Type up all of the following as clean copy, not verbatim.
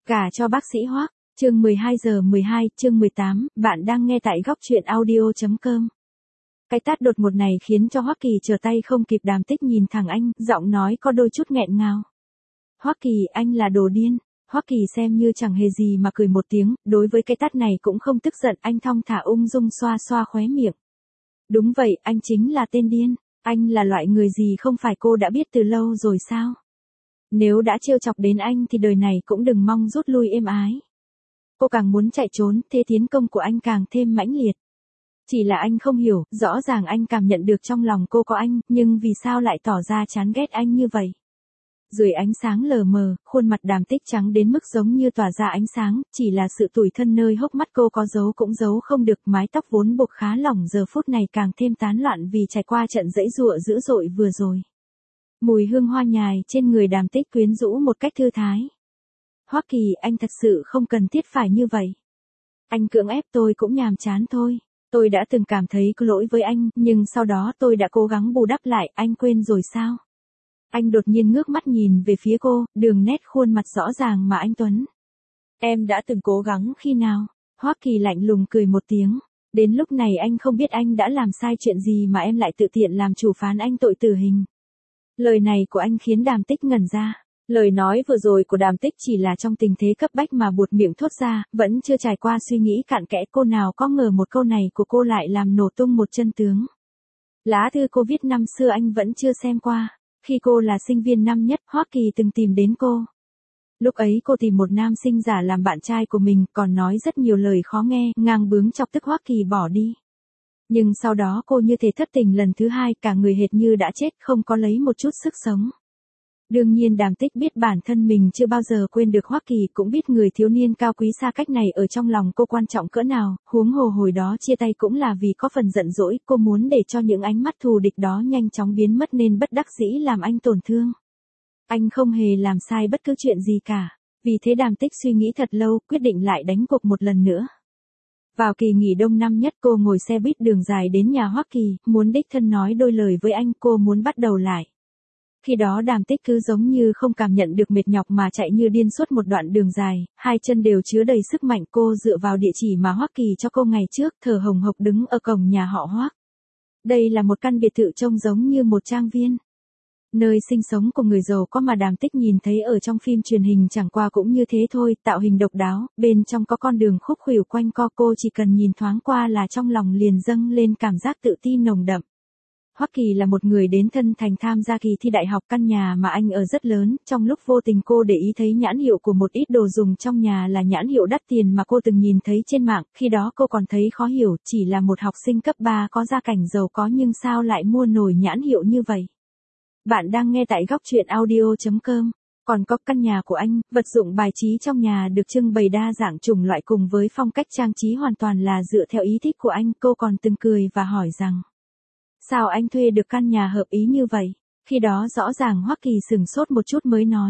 Gả cho bác sĩ Hoắc, chương 12 chương 18, bạn đang nghe tại góc truyện audio.com. Cái tát đột ngột này khiến cho Hoắc Kỳ trở tay không kịp, Đàm Tích nhìn thẳng anh, giọng nói có đôi chút nghẹn ngào. Hoắc Kỳ, anh là đồ điên. Hoắc Kỳ xem như chẳng hề gì mà cười một tiếng, đối với cái tát này cũng không tức giận, anh thong thả ung dung xoa xoa khóe miệng. Đúng vậy, anh chính là tên điên, anh là loại người gì không phải cô đã biết từ lâu rồi sao? Nếu đã trêu chọc đến anh thì đời này cũng đừng mong rút lui êm ái. Cô càng muốn chạy trốn, thế tiến công của anh càng thêm mãnh liệt. Chỉ là anh không hiểu, rõ ràng anh cảm nhận được trong lòng cô có anh, nhưng vì sao lại tỏ ra chán ghét anh như vậy? Dưới ánh sáng lờ mờ, khuôn mặt Đàm Tích trắng đến mức giống như tỏa ra ánh sáng, chỉ là sự tủi thân nơi hốc mắt cô có giấu cũng giấu không được, mái tóc vốn buộc khá lỏng giờ phút này càng thêm tán loạn vì trải qua trận giãy giụa dữ dội vừa rồi. Mùi hương hoa nhài trên người Đàm Tích quyến rũ một cách thư thái. Hoắc Kỳ, anh thật sự không cần thiết phải như vậy. Anh cưỡng ép tôi cũng nhàm chán thôi. Tôi đã từng cảm thấy có lỗi với anh, nhưng sau đó tôi đã cố gắng bù đắp lại, anh quên rồi sao? Anh đột nhiên ngước mắt nhìn về phía cô, đường nét khuôn mặt rõ ràng mà anh tuấn. Em đã từng cố gắng khi nào? Hoắc Kỳ lạnh lùng cười một tiếng. Đến lúc này anh không biết anh đã làm sai chuyện gì mà em lại tự tiện làm chủ phán anh tội tử hình. Lời này của anh khiến Đàm Tích ngẩn ra. Lời nói vừa rồi của Đàm Tích chỉ là trong tình thế cấp bách mà buột miệng thốt ra, vẫn chưa trải qua suy nghĩ cặn kẽ, cô nào có ngờ một câu này của cô lại làm nổ tung một chân tướng. Lá thư cô viết năm xưa anh vẫn chưa xem qua. Khi cô là sinh viên năm nhất, Hoắc Kỳ từng tìm đến cô. Lúc ấy cô tìm một nam sinh giả làm bạn trai của mình, còn nói rất nhiều lời khó nghe, ngang bướng chọc tức Hoắc Kỳ bỏ đi. Nhưng sau đó cô như thể thất tình lần thứ hai, cả người hệt như đã chết, không có lấy một chút sức sống. Đương nhiên Đàm Tích biết bản thân mình chưa bao giờ quên được Hoắc Kỳ, cũng biết người thiếu niên cao quý xa cách này ở trong lòng cô quan trọng cỡ nào, huống hồ hồi đó chia tay cũng là vì có phần giận dỗi, cô muốn để cho những ánh mắt thù địch đó nhanh chóng biến mất nên bất đắc dĩ làm anh tổn thương. Anh không hề làm sai bất cứ chuyện gì cả, vì thế Đàm Tích suy nghĩ thật lâu, quyết định lại đánh cuộc một lần nữa. Vào kỳ nghỉ đông năm nhất cô ngồi xe buýt đường dài đến nhà Hoắc Kỳ, muốn đích thân nói đôi lời với anh, cô muốn bắt đầu lại. Khi đó Đàm Tích cứ giống như không cảm nhận được mệt nhọc mà chạy như điên suốt một đoạn đường dài, hai chân đều chứa đầy sức mạnh, cô dựa vào địa chỉ mà Hoắc Kỳ cho cô ngày trước, thở hồng hộc đứng ở cổng nhà họ Hoắc. Đây là một căn biệt thự trông giống như một trang viên. Nơi sinh sống của người giàu có mà Đàm Tích nhìn thấy ở trong phim truyền hình chẳng qua cũng như thế thôi, tạo hình độc đáo, bên trong có con đường khúc khuỷu quanh co, cô chỉ cần nhìn thoáng qua là trong lòng liền dâng lên cảm giác tự tin nồng đậm. Hoắc Kỳ là một người đến thân thành tham gia kỳ thi đại học, căn nhà mà anh ở rất lớn, trong lúc vô tình cô để ý thấy nhãn hiệu của một ít đồ dùng trong nhà là nhãn hiệu đắt tiền mà cô từng nhìn thấy trên mạng, khi đó cô còn thấy khó hiểu, chỉ là một học sinh cấp 3 có gia cảnh giàu có nhưng sao lại mua nổi nhãn hiệu như vậy. Bạn đang nghe tại góc truyện audio.com. Còn có căn nhà của anh, vật dụng bài trí trong nhà được trưng bày đa dạng chủng loại cùng với phong cách trang trí hoàn toàn là dựa theo ý thích của anh, cô còn từng cười và hỏi rằng: sao anh thuê được căn nhà hợp ý như vậy? Khi đó rõ ràng Hoắc Kỳ sửng sốt một chút mới nói: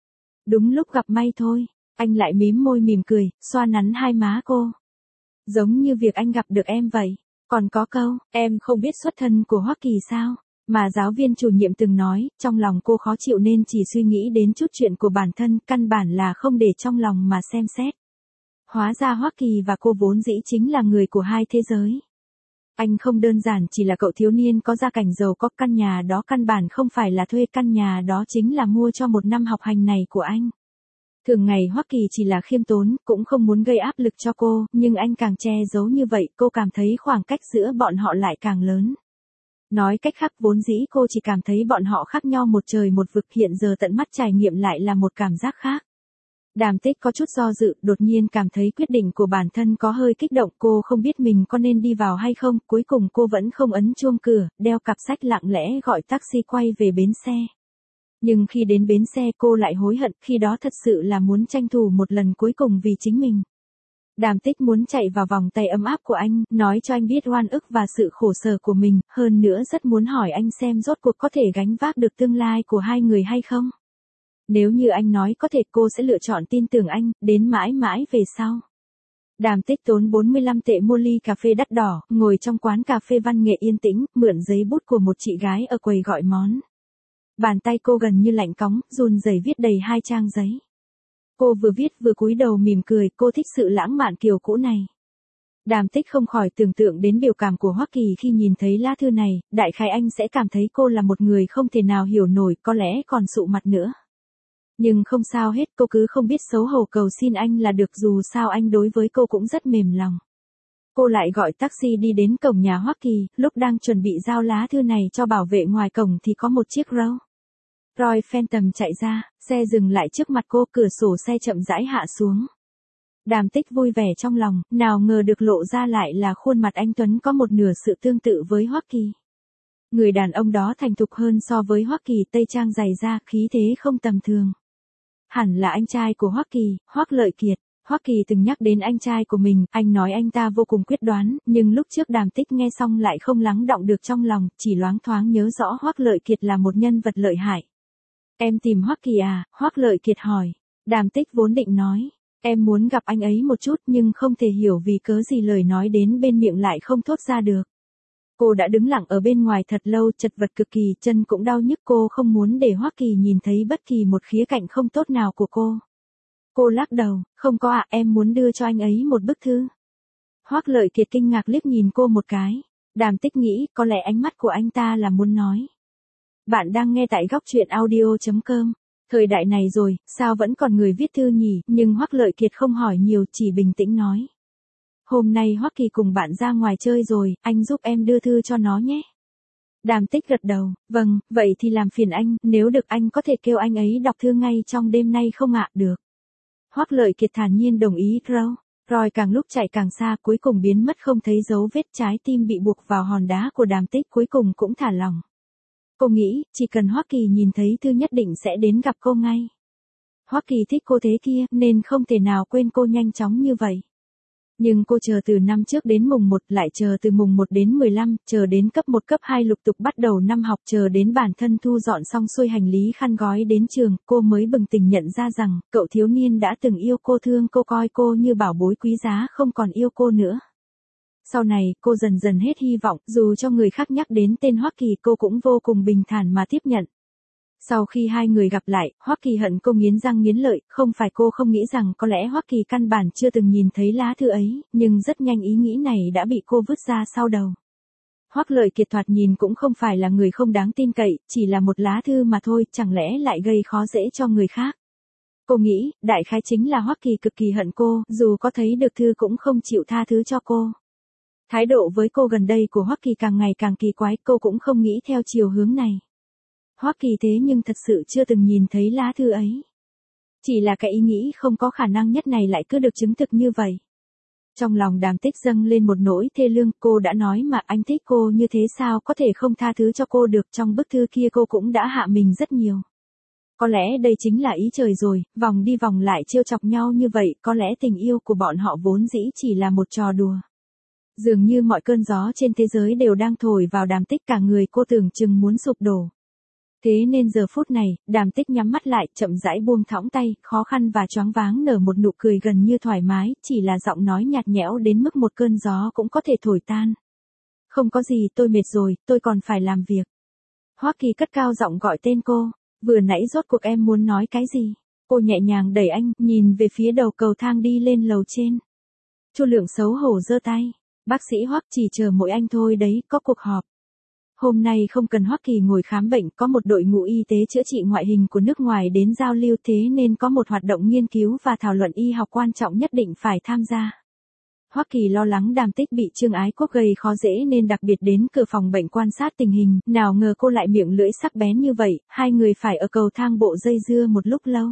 đúng lúc gặp may thôi. Anh lại mím môi mỉm cười, xoa nắn hai má cô. Giống như việc anh gặp được em vậy. Còn có câu, em không biết xuất thân của Hoắc Kỳ sao? Mà giáo viên chủ nhiệm từng nói, trong lòng cô khó chịu nên chỉ suy nghĩ đến chút chuyện của bản thân, căn bản là không để trong lòng mà xem xét. Hóa ra Hoắc Kỳ và cô vốn dĩ chính là người của hai thế giới. Anh không đơn giản chỉ là cậu thiếu niên có gia cảnh giàu có, căn nhà đó căn bản không phải là thuê, căn nhà đó chính là mua cho một năm học hành này của anh. Thường ngày Hoắc Kỳ chỉ là khiêm tốn, cũng không muốn gây áp lực cho cô, nhưng anh càng che giấu như vậy, cô cảm thấy khoảng cách giữa bọn họ lại càng lớn. Nói cách khác, vốn dĩ cô chỉ cảm thấy bọn họ khác nhau một trời một vực, hiện giờ tận mắt trải nghiệm lại là một cảm giác khác. Đàm Tích có chút do dự, đột nhiên cảm thấy quyết định của bản thân có hơi kích động, cô không biết mình có nên đi vào hay không, cuối cùng cô vẫn không ấn chuông cửa, đeo cặp sách lặng lẽ gọi taxi quay về bến xe. Nhưng khi đến bến xe cô lại hối hận, khi đó thật sự là muốn tranh thủ một lần cuối cùng vì chính mình. Đàm Tích muốn chạy vào vòng tay ấm áp của anh, nói cho anh biết oan ức và sự khổ sở của mình, hơn nữa rất muốn hỏi anh xem rốt cuộc có thể gánh vác được tương lai của hai người hay không. Nếu như anh nói có thể, cô sẽ lựa chọn tin tưởng anh, đến mãi mãi về sau. Đàm Tích tốn 45 tệ mua ly cà phê đắt đỏ, ngồi trong quán cà phê văn nghệ yên tĩnh, mượn giấy bút của một chị gái ở quầy gọi món. Bàn tay cô gần như lạnh cóng, run rẩy viết đầy 2 trang giấy. Cô vừa viết vừa cúi đầu mỉm cười, cô thích sự lãng mạn kiểu cũ này. Đàm Tích không khỏi tưởng tượng đến biểu cảm của Hoắc Kỳ khi nhìn thấy lá thư này, đại khái anh sẽ cảm thấy cô là một người không thể nào hiểu nổi, có lẽ còn sụ mặt nữa. Nhưng không sao hết, cô cứ không biết xấu hổ cầu xin anh là được, dù sao anh đối với cô cũng rất mềm lòng. Cô lại gọi taxi đi đến cổng nhà Hoắc Kỳ, lúc đang chuẩn bị giao lá thư này cho bảo vệ ngoài cổng thì có một chiếc Royce Phantom chạy ra, xe dừng lại trước mặt cô, cửa sổ xe chậm rãi hạ xuống. Đàm Tích vui vẻ trong lòng, nào ngờ được lộ ra lại là khuôn mặt anh Tuấn có một nửa sự tương tự với Hoắc Kỳ. Người đàn ông đó thành thục hơn so với Hoắc Kỳ, tây trang dày da, khí thế không tầm thường. Hẳn là anh trai của Hoắc Kỳ, Hoắc Lợi Kiệt. Hoắc Kỳ từng nhắc đến anh trai của mình, anh nói anh ta vô cùng quyết đoán, nhưng lúc trước Đàm Tích nghe xong lại không lắng đọng được trong lòng, chỉ loáng thoáng nhớ rõ Hoắc Lợi Kiệt là một nhân vật lợi hại. Em tìm Hoắc Kỳ à? Hoắc Lợi Kiệt hỏi. Đàm Tích vốn định nói, em muốn gặp anh ấy một chút nhưng không thể hiểu vì cớ gì lời nói đến bên miệng lại không thốt ra được. Cô đã đứng lặng ở bên ngoài thật lâu, chật vật cực kỳ, chân cũng đau nhức, cô không muốn để Hoắc Kỳ nhìn thấy bất kỳ một khía cạnh không tốt nào của cô. Cô lắc đầu, không có ạ, em muốn đưa cho anh ấy một bức thư. Hoắc Lợi Kiệt kinh ngạc liếc nhìn cô một cái. Đàm Tích nghĩ, có lẽ ánh mắt của anh ta là muốn nói. Bạn đang nghe tại góc truyện audio.com. Thời đại này rồi, sao vẫn còn người viết thư nhỉ, nhưng Hoắc Lợi Kiệt không hỏi nhiều, chỉ bình tĩnh nói. Hôm nay Hoắc Kỳ cùng bạn ra ngoài chơi rồi, anh giúp em đưa thư cho nó nhé. Đàm Tích gật đầu, vâng, vậy thì làm phiền anh, nếu được anh có thể kêu anh ấy đọc thư ngay trong đêm nay không ạ? Được. Hoắc Lợi Kiệt thản nhiên đồng ý. Roy càng lúc chạy càng xa, cuối cùng biến mất không thấy dấu vết, trái tim bị buộc vào hòn đá của Đàm Tích cuối cùng cũng thả lỏng. Cô nghĩ, chỉ cần Hoắc Kỳ nhìn thấy thư nhất định sẽ đến gặp cô ngay. Hoắc Kỳ thích cô thế kia, nên không thể nào quên cô nhanh chóng như vậy. Nhưng cô chờ từ năm trước đến mùng 1, lại chờ từ mùng 1 đến 15, chờ đến cấp 1 cấp 2 lục tục bắt đầu năm học, chờ đến bản thân thu dọn xong xuôi hành lý khăn gói đến trường, cô mới bừng tỉnh nhận ra rằng, cậu thiếu niên đã từng yêu cô, thương cô, coi cô như bảo bối quý giá, không còn yêu cô nữa. Sau này, cô dần dần hết hy vọng, dù cho người khác nhắc đến tên Hoắc Kỳ cô cũng vô cùng bình thản mà tiếp nhận. Sau khi hai người gặp lại, Hoắc Kỳ hận cô nghiến răng nghiến lợi, không phải cô không nghĩ rằng có lẽ Hoắc Kỳ căn bản chưa từng nhìn thấy lá thư ấy, nhưng rất nhanh ý nghĩ này đã bị cô vứt ra sau đầu. Hoắc Lợi Kiệt thoạt nhìn cũng không phải là người không đáng tin cậy, chỉ là một lá thư mà thôi, chẳng lẽ lại gây khó dễ cho người khác. Cô nghĩ, đại khái chính là Hoắc Kỳ cực kỳ hận cô, dù có thấy được thư cũng không chịu tha thứ cho cô. Thái độ với cô gần đây của Hoắc Kỳ càng ngày càng kỳ quái, cô cũng không nghĩ theo chiều hướng này. Hoắc Kỳ thế nhưng thật sự chưa từng nhìn thấy lá thư ấy. Chỉ là cái ý nghĩ không có khả năng nhất này lại cứ được chứng thực như vậy. Trong lòng Đàm Tích dâng lên một nỗi thê lương, cô đã nói mà anh thích cô như thế sao có thể không tha thứ cho cô được, trong bức thư kia cô cũng đã hạ mình rất nhiều. Có lẽ đây chính là ý trời rồi, vòng đi vòng lại trêu chọc nhau như vậy, có lẽ tình yêu của bọn họ vốn dĩ chỉ là một trò đùa. Dường như mọi cơn gió trên thế giới đều đang thổi vào Đàm Tích, cả người cô tưởng chừng muốn sụp đổ. Thế nên giờ phút này, Đàm Tích nhắm mắt lại, chậm rãi buông thõng tay, khó khăn và choáng váng nở một nụ cười gần như thoải mái, chỉ là giọng nói nhạt nhẽo đến mức một cơn gió cũng có thể thổi tan. Không có gì, tôi mệt rồi, tôi còn phải làm việc. Hoắc Kỳ cất cao giọng gọi tên cô, vừa nãy rốt cuộc em muốn nói cái gì? Cô nhẹ nhàng đẩy anh, nhìn về phía đầu cầu thang đi lên lầu trên. Chu Lượng xấu hổ giơ tay, bác sĩ Hoắc chỉ chờ mỗi anh thôi đấy, có cuộc họp. Hôm nay không cần Hoắc Kỳ ngồi khám bệnh, có một đội ngũ y tế chữa trị ngoại hình của nước ngoài đến giao lưu, thế nên có một hoạt động nghiên cứu và thảo luận y học quan trọng nhất định phải tham gia. Hoắc Kỳ lo lắng Đàm Tích bị Trương Ái Quốc gây khó dễ nên đặc biệt đến cửa phòng bệnh quan sát tình hình, nào ngờ cô lại miệng lưỡi sắc bén như vậy, hai người phải ở cầu thang bộ dây dưa một lúc lâu.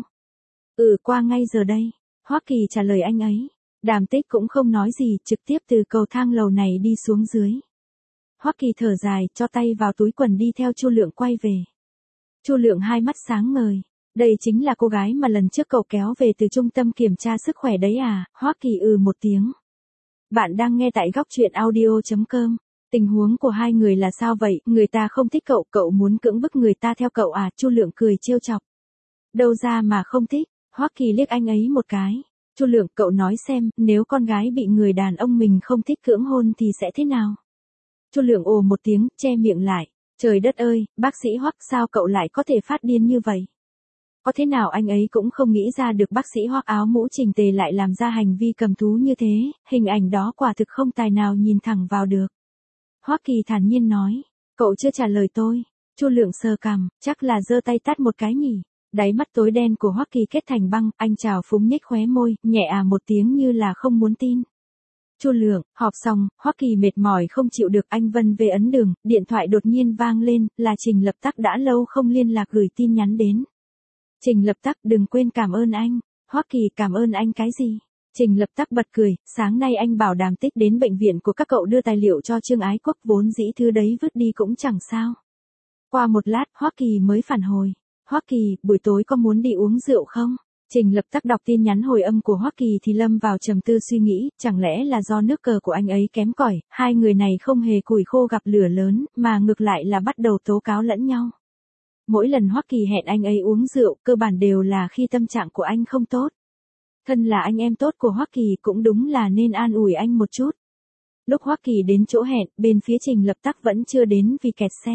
Qua ngay giờ đây, Hoắc Kỳ trả lời anh ấy. Đàm Tích cũng không nói gì, trực tiếp từ cầu thang lầu này đi xuống dưới. Hoắc Kỳ thở dài, cho tay vào túi quần đi theo Chu Lượng quay về. Chu Lượng hai mắt sáng ngời. Đây chính là cô gái mà lần trước cậu kéo về từ trung tâm kiểm tra sức khỏe đấy à? Hoắc Kỳ một tiếng. Bạn đang nghe tại góc truyện audio.com. Tình huống của hai người là sao vậy? Người ta không thích cậu, cậu muốn cưỡng bức người ta theo cậu à? Chu Lượng cười trêu chọc. Đâu ra mà không thích? Hoắc Kỳ liếc anh ấy một cái. Chu Lượng, cậu nói xem, nếu con gái bị người đàn ông mình không thích cưỡng hôn thì sẽ thế nào? Chu Lượng ồ một tiếng, che miệng lại. Trời đất ơi, bác sĩ Hoắc, sao cậu lại có thể phát điên như vậy? có thế nào anh ấy cũng không nghĩ ra được bác sĩ Hoắc áo mũ chỉnh tề lại làm ra hành vi cầm thú như thế, hình ảnh đó quả thực không tài nào nhìn thẳng vào được. Hoắc Kỳ thản nhiên nói, cậu chưa trả lời tôi. Chu Lượng sờ cằm, chắc là giơ tay tát một cái nhỉ. Đáy mắt tối đen của Hoắc Kỳ kết thành băng, anh trào phúng nhếch khóe môi, nhẹ một tiếng như là không muốn tin. Chu Lượng, họp xong, Hoắc Kỳ mệt mỏi không chịu được, anh vân về ấn đường, điện thoại đột nhiên vang lên, là Trình Lập Tắc đã lâu không liên lạc gửi tin nhắn đến. Trình Lập Tắc, đừng quên cảm ơn anh. Hoắc Kỳ, cảm ơn anh cái gì? Trình Lập Tắc bật cười, sáng nay anh bảo Đàm Tích đến bệnh viện của các cậu đưa tài liệu cho Trương Ái Quốc, vốn dĩ thứ đấy vứt đi cũng chẳng sao. Qua một lát, Hoắc Kỳ mới phản hồi. Hoắc Kỳ, buổi tối có muốn đi uống rượu không? Trình Lập Tắc đọc tin nhắn hồi âm của Hoắc Kỳ thì lâm vào trầm tư suy nghĩ, chẳng lẽ là do nước cờ của anh ấy kém cỏi, hai người này không hề củi khô gặp lửa lớn, mà ngược lại là bắt đầu tố cáo lẫn nhau. Mỗi lần Hoắc Kỳ hẹn anh ấy uống rượu, cơ bản đều là khi tâm trạng của anh không tốt. Thân là anh em tốt của Hoắc Kỳ cũng đúng là nên an ủi anh một chút. Lúc Hoắc Kỳ đến chỗ hẹn, bên phía Trình Lập Tắc vẫn chưa đến vì kẹt xe.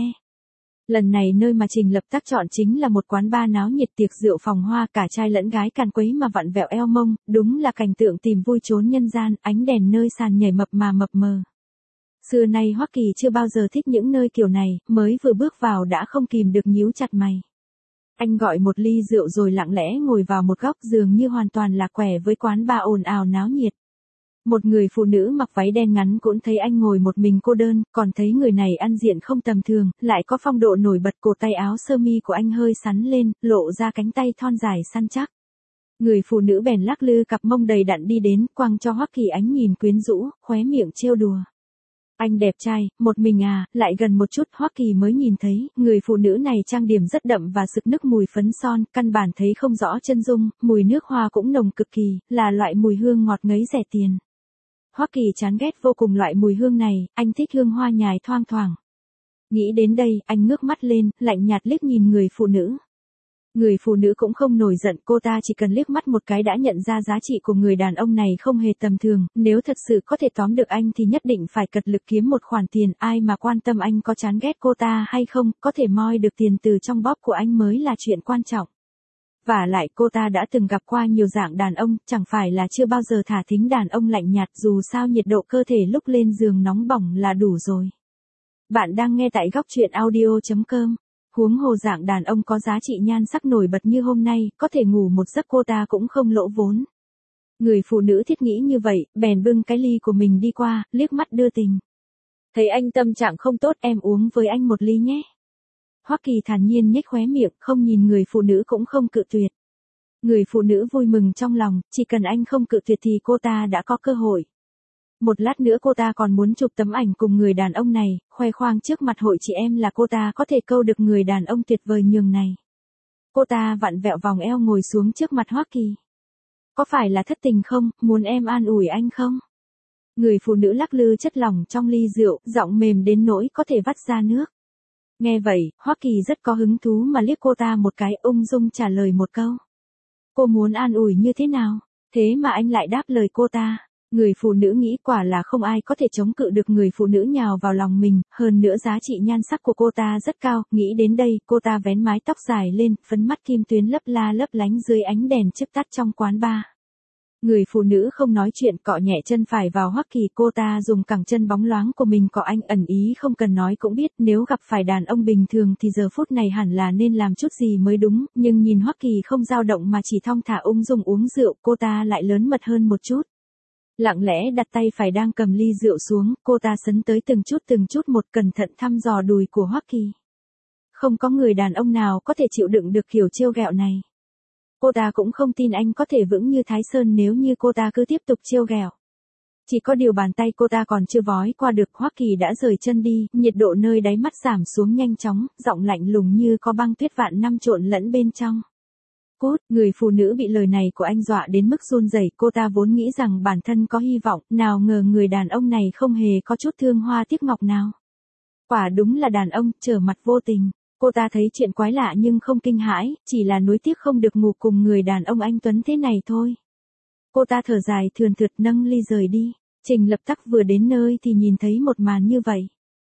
Lần này nơi mà Trình Lập Tắc chọn chính là một quán bar náo nhiệt, tiệc rượu phòng hoa, cả trai lẫn gái càn quấy mà vặn vẹo eo mông, đúng là cảnh tượng tìm vui trốn nhân gian, ánh đèn nơi sàn nhảy mập mờ. Xưa nay Hoắc Kỳ chưa bao giờ thích những nơi kiểu này, mới vừa bước vào đã không kìm được nhíu chặt mày. Anh gọi một ly rượu rồi lặng lẽ ngồi vào một góc, dường như hoàn toàn lạc quẻ với quán bar ồn ào náo nhiệt. Một người phụ nữ mặc váy đen ngắn cũng thấy anh ngồi một mình cô đơn, còn thấy người này ăn diện không tầm thường, lại có phong độ nổi bật, cổ tay áo sơ mi của anh hơi sắn lên, lộ ra cánh tay thon dài săn chắc. Người phụ nữ bèn lắc lư cặp mông đầy đặn đi đến, quăng cho Hoắc Kỳ ánh nhìn quyến rũ, khóe miệng trêu đùa. Anh đẹp trai, một mình à? Lại gần một chút Hoắc Kỳ mới nhìn thấy, người phụ nữ này trang điểm rất đậm và sực nức mùi phấn son, căn bản thấy không rõ chân dung, mùi nước hoa cũng nồng cực kỳ, là loại mùi hương ngọt ngấy rẻ tiền. Hoắc Kỳ chán ghét vô cùng loại mùi hương này, anh thích hương hoa nhài thoang thoảng. Nghĩ đến đây, anh ngước mắt lên, lạnh nhạt liếc nhìn người phụ nữ. Người phụ nữ cũng không nổi giận, cô ta chỉ cần liếc mắt một cái đã nhận ra giá trị của người đàn ông này không hề tầm thường, nếu thật sự có thể tóm được anh thì nhất định phải cật lực kiếm một khoản tiền, ai mà quan tâm anh có chán ghét cô ta hay không, có thể moi được tiền từ trong bóp của anh mới là chuyện quan trọng. Vả lại cô ta đã từng gặp qua nhiều dạng đàn ông, chẳng phải là chưa bao giờ thả thính đàn ông lạnh nhạt, dù sao nhiệt độ cơ thể lúc lên giường nóng bỏng là đủ rồi. Bạn đang nghe tại góc truyện audio.com. Huống hồ dạng đàn ông có giá trị nhan sắc nổi bật như hôm nay, có thể ngủ một giấc cô ta cũng không lỗ vốn. Người phụ nữ thiết nghĩ như vậy, bèn bưng cái ly của mình đi qua, liếc mắt đưa tình. Thấy anh tâm trạng không tốt, em uống với anh một ly nhé. Hoắc Kỳ thản nhiên nhếch khóe miệng, không nhìn người phụ nữ cũng không cự tuyệt. Người phụ nữ vui mừng trong lòng, chỉ cần anh không cự tuyệt thì cô ta đã có cơ hội. Một lát nữa cô ta còn muốn chụp tấm ảnh cùng người đàn ông này, khoe khoang trước mặt hội chị em là cô ta có thể câu được người đàn ông tuyệt vời nhường này. Cô ta vặn vẹo vòng eo ngồi xuống trước mặt Hoắc Kỳ. Có phải là thất tình không, muốn em an ủi anh không? Người phụ nữ lắc lư chất lỏng trong ly rượu, giọng mềm đến nỗi có thể vắt ra nước. Nghe vậy, Hoắc Kỳ rất có hứng thú mà liếc cô ta một cái, ung dung trả lời một câu. Cô muốn an ủi như thế nào? Thế mà anh lại đáp lời cô ta. Người phụ nữ nghĩ quả là không ai có thể chống cự được người phụ nữ nhào vào lòng mình, hơn nữa giá trị nhan sắc của cô ta rất cao, nghĩ đến đây, cô ta vén mái tóc dài lên, phấn mắt kim tuyến lấp la lấp lánh dưới ánh đèn chớp tắt trong quán bar. Người phụ nữ không nói chuyện, cọ nhẹ chân phải vào Hoắc Kỳ, cô ta dùng cẳng chân bóng loáng của mình cọ anh, ẩn ý không cần nói cũng biết, nếu gặp phải đàn ông bình thường thì giờ phút này hẳn là nên làm chút gì mới đúng, nhưng nhìn Hoắc Kỳ không dao động mà chỉ thong thả ung dung uống rượu, cô ta lại lớn mật hơn một chút. Lặng lẽ đặt tay phải đang cầm ly rượu xuống, cô ta sấn tới từng chút một, cẩn thận thăm dò đùi của Hoắc Kỳ. Không có người đàn ông nào có thể chịu đựng được kiểu trêu ghẹo này. Cô ta cũng không tin anh có thể vững như Thái Sơn nếu như cô ta cứ tiếp tục trêu ghẹo. Chỉ có điều bàn tay cô ta còn chưa vói qua được, Hoắc Kỳ đã rời chân đi, nhiệt độ nơi đáy mắt giảm xuống nhanh chóng, giọng lạnh lùng như có băng tuyết vạn năm trộn lẫn bên trong. Cút, người phụ nữ bị lời này của anh dọa đến mức run rẩy, cô ta vốn nghĩ rằng bản thân có hy vọng, nào ngờ người đàn ông này không hề có chút thương hoa tiếc ngọc nào. Quả đúng là đàn ông, trở mặt vô tình. Cô ta thấy chuyện quái lạ nhưng không kinh hãi, chỉ là nuối tiếc không được ngủ cùng người đàn ông anh tuấn thế này thôi. Cô ta thở dài thườn thượt nâng ly rời đi. Trình Lập Tắc vừa đến nơi thì nhìn thấy một màn như vậy.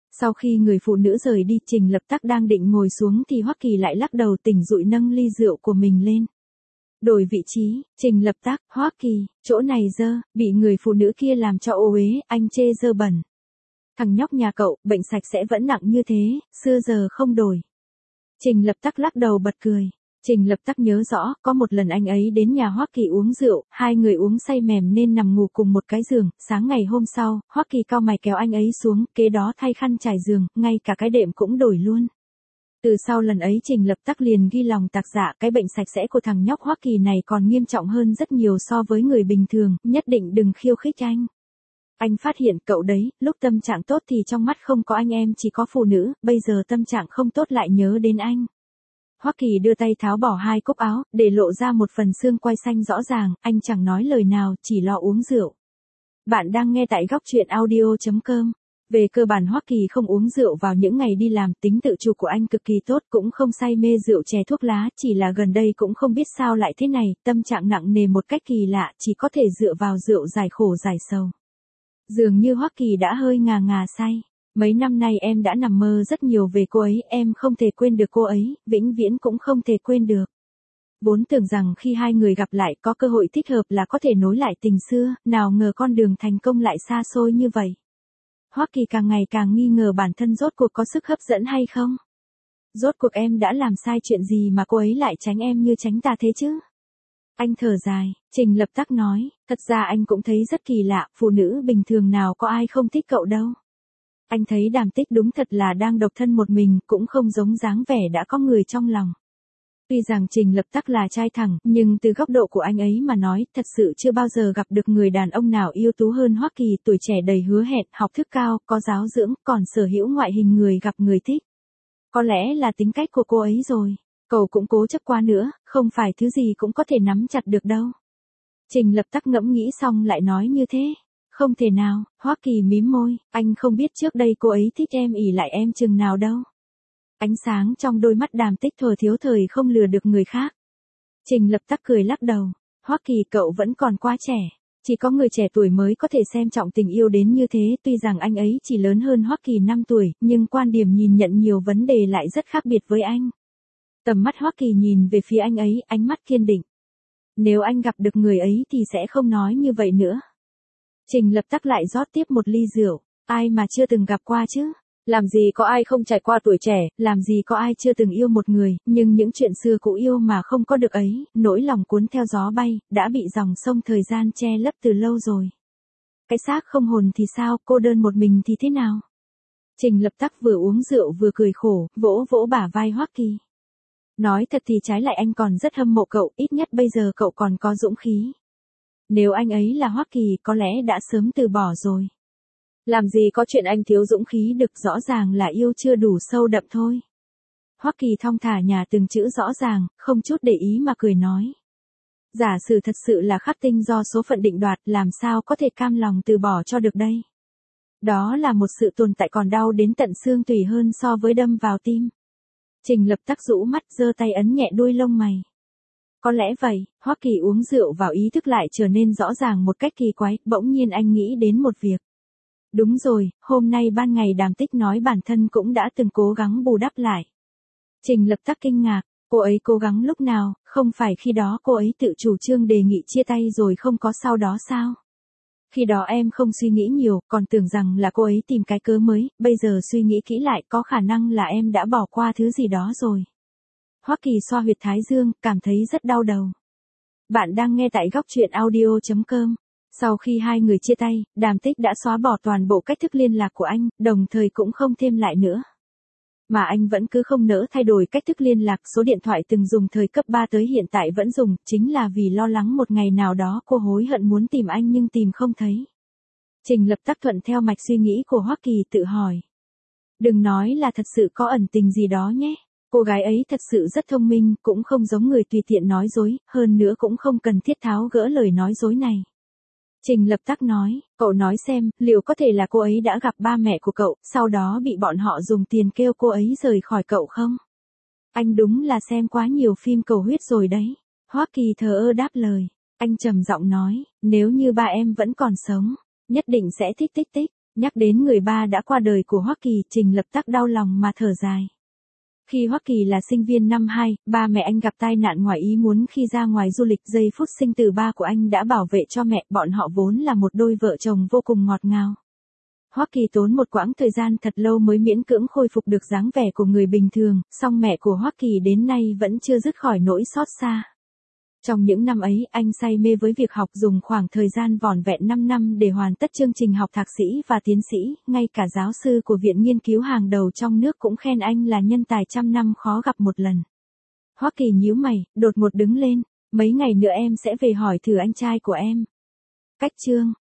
Sau khi người phụ nữ rời đi, Trình Lập Tắc đang định ngồi xuống thì Hoắc Kỳ lại lắc đầu tỉnh dụi nâng ly rượu của mình lên. Đổi vị trí, Trình Lập Tắc, Hoắc Kỳ, chỗ này dơ, bị người phụ nữ kia làm cho ô uế, anh chê dơ bẩn. Thằng nhóc nhà cậu, bệnh sạch sẽ vẫn nặng như thế, xưa giờ không đổi. Trình Lập Tắc lắc đầu bật cười. Trình Lập Tắc nhớ rõ, có một lần anh ấy đến nhà Hoắc Kỳ uống rượu, hai người uống say mềm nên nằm ngủ cùng một cái giường, sáng ngày hôm sau, Hoắc Kỳ cau mày kéo anh ấy xuống, kế đó thay khăn trải giường, ngay cả cái đệm cũng đổi luôn. Từ sau lần ấy Trình Lập Tắc liền ghi lòng tạc dạ, cái bệnh sạch sẽ của thằng nhóc Hoắc Kỳ này còn nghiêm trọng hơn rất nhiều so với người bình thường, nhất định đừng khiêu khích anh. Anh phát hiện cậu đấy, lúc tâm trạng tốt thì trong mắt không có anh em chỉ có phụ nữ, bây giờ tâm trạng không tốt lại nhớ đến anh. Hoắc Kỳ đưa tay tháo bỏ hai cúc áo, để lộ ra một phần xương quai xanh rõ ràng, anh chẳng nói lời nào, chỉ lo uống rượu. Bạn đang nghe tại góc truyện audio.com. Về cơ bản Hoắc Kỳ không uống rượu vào những ngày đi làm, tính tự chủ của anh cực kỳ tốt, cũng không say mê rượu chè thuốc lá, chỉ là gần đây cũng không biết sao lại thế này, tâm trạng nặng nề một cách kỳ lạ, chỉ có thể dựa vào rượu giải khổ giải sầu. Dường như Hoắc Kỳ đã hơi ngà ngà say. Mấy năm nay em đã nằm mơ rất nhiều về cô ấy, em không thể quên được cô ấy, vĩnh viễn cũng không thể quên được. Vốn tưởng rằng khi hai người gặp lại có cơ hội thích hợp là có thể nối lại tình xưa, nào ngờ con đường thành công lại xa xôi như vậy. Hoắc Kỳ càng ngày càng nghi ngờ bản thân rốt cuộc có sức hấp dẫn hay không. Rốt cuộc em đã làm sai chuyện gì mà cô ấy lại tránh em như tránh ta thế chứ? Anh thở dài, Trình Lập Tắc nói, thật ra anh cũng thấy rất kỳ lạ, phụ nữ bình thường nào có ai không thích cậu đâu. Anh thấy Đàm Tích đúng thật là đang độc thân một mình, cũng không giống dáng vẻ đã có người trong lòng. Tuy rằng Trình Lập Tắc là trai thẳng, nhưng từ góc độ của anh ấy mà nói, thật sự chưa bao giờ gặp được người đàn ông nào ưu tú hơn Hoắc Kỳ, tuổi trẻ đầy hứa hẹn, học thức cao, có giáo dưỡng, còn sở hữu ngoại hình người gặp người thích. Có lẽ là tính cách của cô ấy rồi. Cậu cũng cố chấp quá nữa, không phải thứ gì cũng có thể nắm chặt được đâu. Trình Lập Tắc ngẫm nghĩ xong lại nói như thế. Không thể nào, Hoắc Kỳ mím môi, anh không biết trước đây cô ấy thích em ỷ lại em chừng nào đâu. Ánh sáng trong đôi mắt Đàm Tích thuở thiếu thời không lừa được người khác. Trình Lập Tắc cười lắc đầu, Hoắc Kỳ cậu vẫn còn quá trẻ. Chỉ có người trẻ tuổi mới có thể xem trọng tình yêu đến như thế, tuy rằng anh ấy chỉ lớn hơn Hoắc Kỳ 5 tuổi, nhưng quan điểm nhìn nhận nhiều vấn đề lại rất khác biệt với anh. Tầm mắt Hoắc Kỳ nhìn về phía anh ấy, ánh mắt kiên định. Nếu anh gặp được người ấy thì sẽ không nói như vậy nữa. Trình Lập Tắc lại rót tiếp một ly rượu, ai mà chưa từng gặp qua chứ? Làm gì có ai không trải qua tuổi trẻ, làm gì có ai chưa từng yêu một người, nhưng những chuyện xưa cũ yêu mà không có được ấy, nỗi lòng cuốn theo gió bay, đã bị dòng sông thời gian che lấp từ lâu rồi. Cái xác không hồn thì sao, cô đơn một mình thì thế nào? Trình Lập Tắc vừa uống rượu vừa cười khổ, vỗ vỗ bả vai Hoắc Kỳ. Nói thật thì trái lại anh còn rất hâm mộ cậu, ít nhất bây giờ cậu còn có dũng khí. Nếu anh ấy là Hoắc Kỳ có lẽ đã sớm từ bỏ rồi. Làm gì có chuyện anh thiếu dũng khí được, rõ ràng là yêu chưa đủ sâu đậm thôi. Hoắc Kỳ thong thả nhả từng chữ rõ ràng, không chút để ý mà cười nói. Giả sử thật sự là khắc tinh do số phận định đoạt, làm sao có thể cam lòng từ bỏ cho được đây. Đó là một sự tồn tại còn đau đến tận xương tủy hơn so với đâm vào tim. Trình Lập Tắc rũ mắt giơ tay ấn nhẹ đuôi lông mày. Có lẽ vậy, Hoắc Kỳ uống rượu vào ý thức lại trở nên rõ ràng một cách kỳ quái, bỗng nhiên anh nghĩ đến một việc. Đúng rồi, hôm nay ban ngày Đàm Tích nói bản thân cũng đã từng cố gắng bù đắp lại. Trình Lập Tắc kinh ngạc, cô ấy cố gắng lúc nào, không phải khi đó cô ấy tự chủ trương đề nghị chia tay rồi không có sau đó sao? Khi đó em không suy nghĩ nhiều, còn tưởng rằng là cô ấy tìm cái cớ mới, bây giờ suy nghĩ kỹ lại có khả năng là em đã bỏ qua thứ gì đó rồi. Hoắc Kỳ xoa huyệt thái dương, cảm thấy rất đau đầu. Bạn đang nghe tại góc truyện audio.com. Sau khi hai người chia tay, Đàm Tích đã xóa bỏ toàn bộ cách thức liên lạc của anh, đồng thời cũng không thêm lại nữa. Mà anh vẫn cứ không nỡ thay đổi cách thức liên lạc, số điện thoại từng dùng thời cấp 3 tới hiện tại vẫn dùng, chính là vì lo lắng một ngày nào đó cô hối hận muốn tìm anh nhưng tìm không thấy. Trình Lập Tắc thuận theo mạch suy nghĩ của Hoắc Kỳ tự hỏi. Đừng nói là thật sự có ẩn tình gì đó nhé. Cô gái ấy thật sự rất thông minh, cũng không giống người tùy tiện nói dối, hơn nữa cũng không cần thiết tháo gỡ lời nói dối này. Trình Lập Tắc nói, cậu nói xem, liệu có thể là cô ấy đã gặp ba mẹ của cậu, sau đó bị bọn họ dùng tiền kêu cô ấy rời khỏi cậu không? Anh đúng là xem quá nhiều phim cầu huyết rồi đấy. Hoắc Kỳ thờ ơ đáp lời. Anh trầm giọng nói, nếu như ba em vẫn còn sống, nhất định sẽ thích. Nhắc đến người ba đã qua đời của Hoắc Kỳ, Trình Lập Tắc đau lòng mà thở dài. Khi Hoắc Kỳ là sinh viên năm 2, ba mẹ anh gặp tai nạn ngoài ý muốn khi ra ngoài du lịch, giây phút sinh tử ba của anh đã bảo vệ cho mẹ, bọn họ vốn là một đôi vợ chồng vô cùng ngọt ngào. Hoắc Kỳ tốn một quãng thời gian thật lâu mới miễn cưỡng khôi phục được dáng vẻ của người bình thường, song mẹ của Hoắc Kỳ đến nay vẫn chưa dứt khỏi nỗi xót xa. Trong những năm ấy, anh say mê với việc học, dùng khoảng thời gian vỏn vẹn 5 năm để hoàn tất chương trình học thạc sĩ và tiến sĩ, ngay cả giáo sư của viện nghiên cứu hàng đầu trong nước cũng khen anh là nhân tài trăm năm khó gặp một lần. Hoắc Kỳ nhíu mày, đột ngột đứng lên, mấy ngày nữa em sẽ về hỏi thử anh trai của em. Cách chương